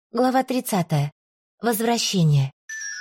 Глава 30. Возвращение.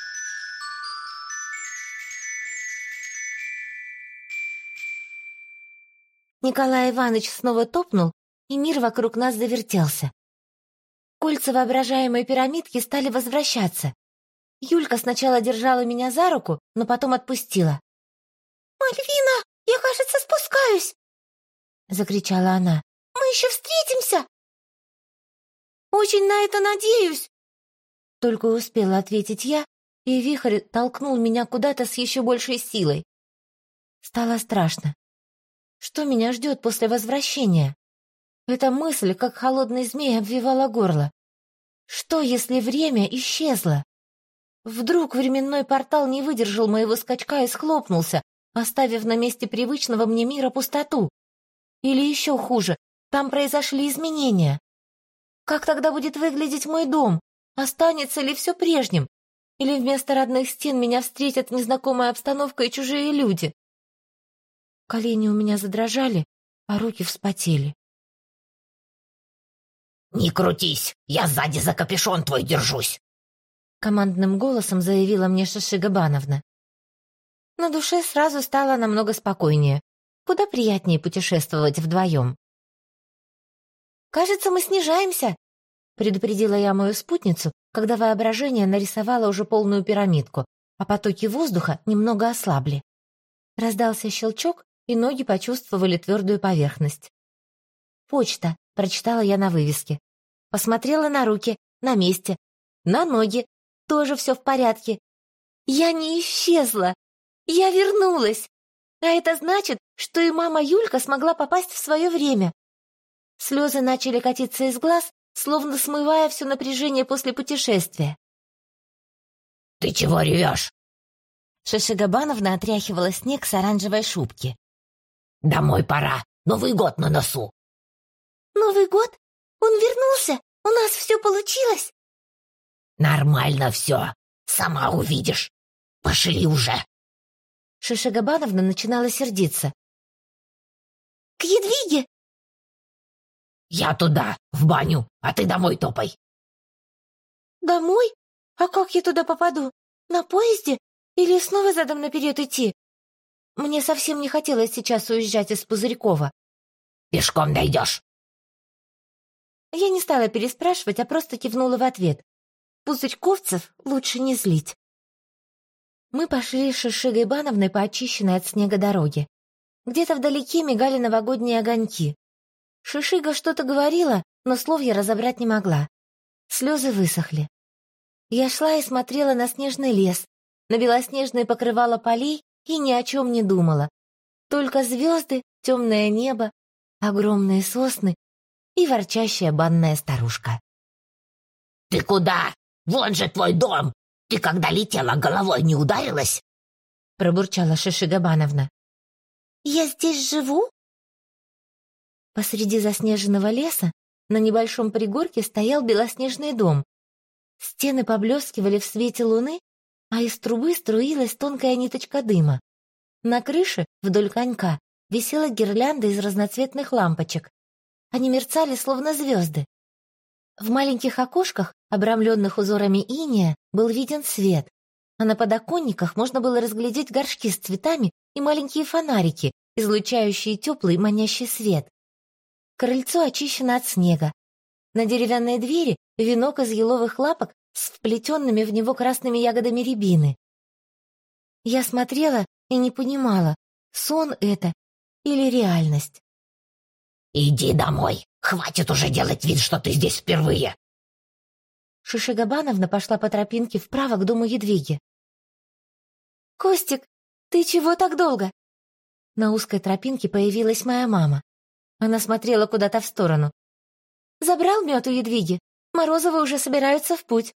Николай Иванович снова топнул, и мир вокруг нас завертелся. Кольца воображаемой пирамидки стали возвращаться. Юлька сначала держала меня за руку, но потом отпустила. «Мальвина, я, кажется, спускаюсь!» — закричала она. «Мы еще встретимся!» «Очень на это надеюсь!» Только успела ответить я, и вихрь толкнул меня куда-то с еще большей силой. Стало страшно. Что меня ждет после возвращения? Эта мысль, как холодный змей, обвивала горло. Что, если время исчезло? Вдруг временной портал не выдержал моего скачка и схлопнулся, оставив на месте привычного мне мира пустоту. Или еще хуже, там произошли изменения. Как тогда будет выглядеть мой дом? Останется ли все прежним? Или вместо родных стен меня встретят незнакомая обстановка и чужие люди? Колени у меня задрожали, а руки вспотели. «Не крутись, я сзади за капюшон твой держусь!» Командным голосом заявила мне Шишига Бановна. На душе сразу стало намного спокойнее. Куда приятнее путешествовать вдвоем. «Кажется, мы снижаемся», — предупредила я мою спутницу, когда воображение нарисовало уже полную пирамидку, а потоки воздуха немного ослабли. Раздался щелчок, и ноги почувствовали твердую поверхность. «Почта», — прочитала я на вывеске. Посмотрела на руки, на месте, на ноги, тоже все в порядке. Я не исчезла, я вернулась, а это значит, что и мама Юлька смогла попасть в свое время. Слезы начали катиться из глаз, словно смывая все напряжение после путешествия. «Ты чего ревешь?» Шишига Бановна отряхивала снег с оранжевой шубки. «Домой пора, Новый год на носу!» «Новый год? Он вернулся? У нас все получилось?» «Нормально все, сама увидишь. Пошли уже!» Шишига Бановна начинала сердиться. «К Едвиге?» «Я туда, в баню, а ты домой топай!» «Домой? А как я туда попаду? На поезде? Или снова задом наперед идти?» Мне совсем не хотелось сейчас уезжать из Пузырькова. «Пешком дойдешь!» Я не стала переспрашивать, а просто кивнула в ответ. Пузырьковцев лучше не злить. Мы пошли с Шишигой Бановной по очищенной от снега дороге. Где-то вдалеке мигали новогодние огоньки. Шишига что-то говорила, но слов я разобрать не могла. Слезы высохли. Я шла и смотрела на снежный лес, на белоснежные покрывала полей и ни о чем не думала. Только звезды, темное небо, огромные сосны и ворчащая банная старушка. «Ты куда? Вон же твой дом! Ты когда летела, головой не ударилась?» Пробурчала Шишига Бановна. «Я здесь живу?» Посреди заснеженного леса на небольшом пригорке стоял белоснежный дом. Стены поблескивали в свете луны, а из трубы струилась тонкая ниточка дыма. На крыше, вдоль конька, висела гирлянда из разноцветных лампочек. Они мерцали, словно звезды. В маленьких окошках, обрамленных узорами инея, был виден свет, а на подоконниках можно было разглядеть горшки с цветами и маленькие фонарики, излучающие теплый манящий свет. Крыльцо очищено от снега. На деревянной двери венок из еловых лапок с вплетенными в него красными ягодами рябины. Я смотрела и не понимала, сон это или реальность. «Иди домой, хватит уже делать вид, что ты здесь впервые!» Шишига Бановна пошла по тропинке вправо к дому Едвиги. «Костик, ты чего так долго?» На узкой тропинке появилась моя мама. Она смотрела куда-то в сторону. «Забрал мед у Едвиги. Морозовы уже собираются в путь».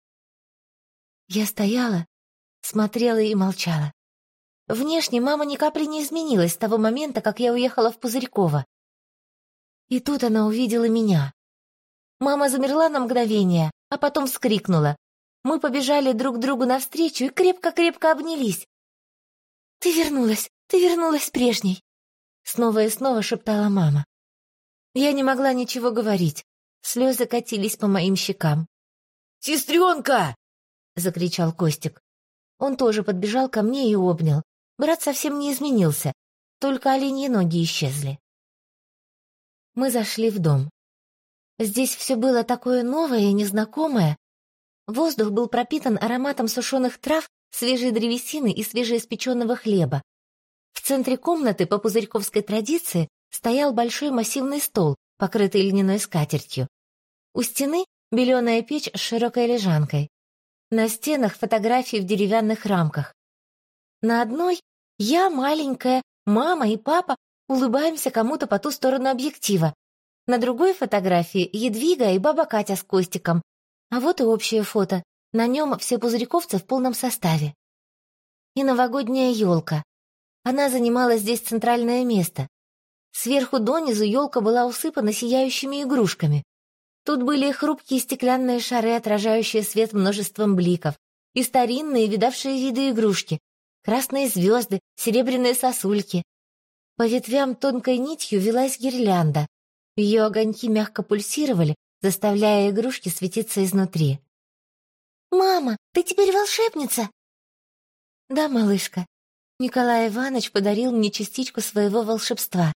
Я стояла, смотрела и молчала. Внешне мама ни капли не изменилась с того момента, как я уехала в Пузырьково. И тут она увидела меня. Мама замерла на мгновение, а потом вскрикнула. Мы побежали друг другу навстречу и крепко-крепко обнялись. Ты вернулась прежней!» Снова и снова шептала мама. Я не могла ничего говорить. Слезы катились по моим щекам. «Сестренка!» — закричал Костик. Он тоже подбежал ко мне и обнял. Брат совсем не изменился, только оленьи ноги исчезли. Мы зашли в дом. Здесь все было такое новое и незнакомое. Воздух был пропитан ароматом сушеных трав, свежей древесины и свежеиспеченного хлеба. В центре комнаты по пузырьковской традиции стоял большой массивный стол, покрытый льняной скатертью. У стены беленая печь с широкой лежанкой. На стенах фотографии в деревянных рамках. На одной я, маленькая, мама и папа улыбаемся кому-то по ту сторону объектива. На другой фотографии Едвига и баба Катя с Костиком. А вот и общее фото. На нем все пузырьковцы в полном составе. И новогодняя елка. Она занимала здесь центральное место. Сверху донизу елка была усыпана сияющими игрушками. Тут были хрупкие стеклянные шары, отражающие свет множеством бликов, и старинные, видавшие виды игрушки, красные звезды, серебряные сосульки. По ветвям тонкой нитью велась гирлянда. Ее огоньки мягко пульсировали, заставляя игрушки светиться изнутри. «Мама, ты теперь волшебница?» «Да, малышка. Николай Иванович подарил мне частичку своего волшебства».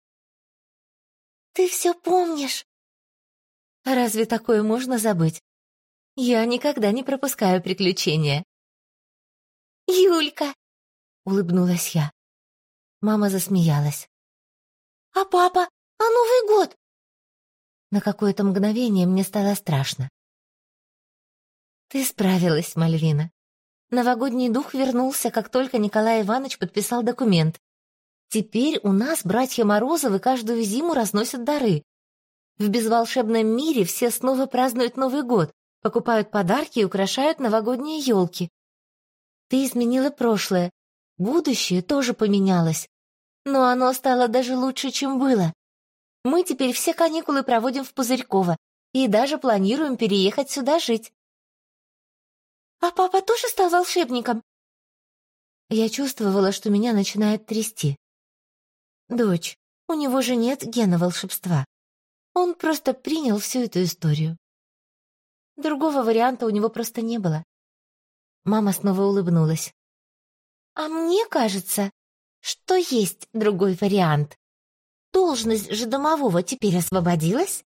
«Ты все помнишь?» «Разве такое можно забыть? Я никогда не пропускаю приключения». «Юлька!» — улыбнулась я. Мама засмеялась. «А папа? А Новый год?» На какое-то мгновение мне стало страшно. «Ты справилась, Мальвина. Новогодний дух вернулся, как только Николай Иванович подписал документ. Теперь у нас братья Морозовы каждую зиму разносят дары. В безволшебном мире все снова празднуют Новый год, покупают подарки и украшают новогодние елки. Ты изменила прошлое, будущее тоже поменялось. Но оно стало даже лучше, чем было. Мы теперь все каникулы проводим в Пузырьково и даже планируем переехать сюда жить». «А папа тоже стал волшебником?» Я чувствовала, что меня начинает трясти. «Дочь, у него же нет гена волшебства. Он просто принял всю эту историю. Другого варианта у него просто не было». Мама снова улыбнулась. «А мне кажется, что есть другой вариант. Должность же домового теперь освободилась.